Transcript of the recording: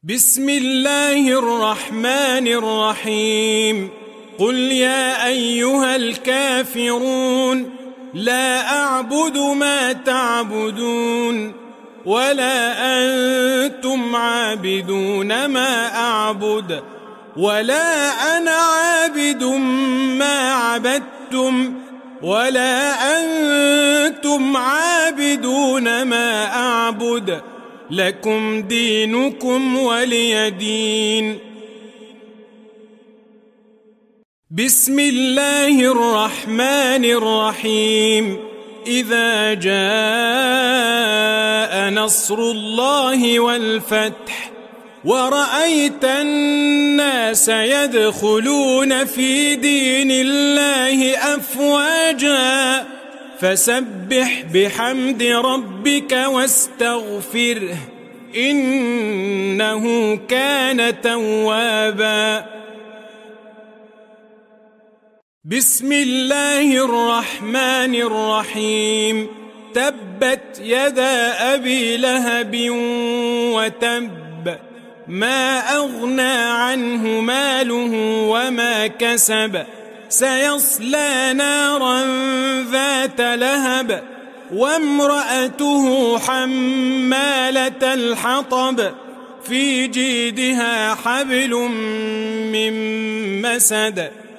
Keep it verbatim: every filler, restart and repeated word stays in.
بسم الله الرحمن الرحيم. قل يا أيها الكافرون لا أعبد ما تعبدون ولا أنتم عابدون ما أعبد ولا أنا عابد ما عبدتم ولا أنتم عابدون ما أعبد لكم دينكم ولي دين. بسم الله الرحمن الرحيم. إذا جاء نصر الله والفتح ورأيت الناس يدخلون في دين الله أفواجا فسبح بحمد ربك واستغفره إنه كان توابا. بسم الله الرحمن الرحيم. تبت يدا أبي لهب وتب ما أغنى عنه ماله وما كسب سيصلى نارا ذات لهب وامرأته حمالة الحطب في جيدها حبل من مسد